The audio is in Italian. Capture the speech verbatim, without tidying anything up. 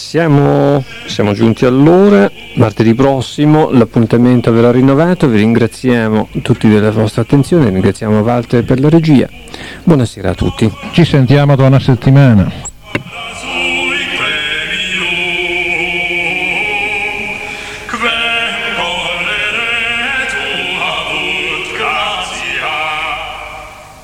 Siamo, siamo giunti all'ora, martedì prossimo l'appuntamento verrà rinnovato, vi ringraziamo tutti della vostra attenzione, ringraziamo Walter per la regia, buonasera a tutti. Ci sentiamo tra una settimana.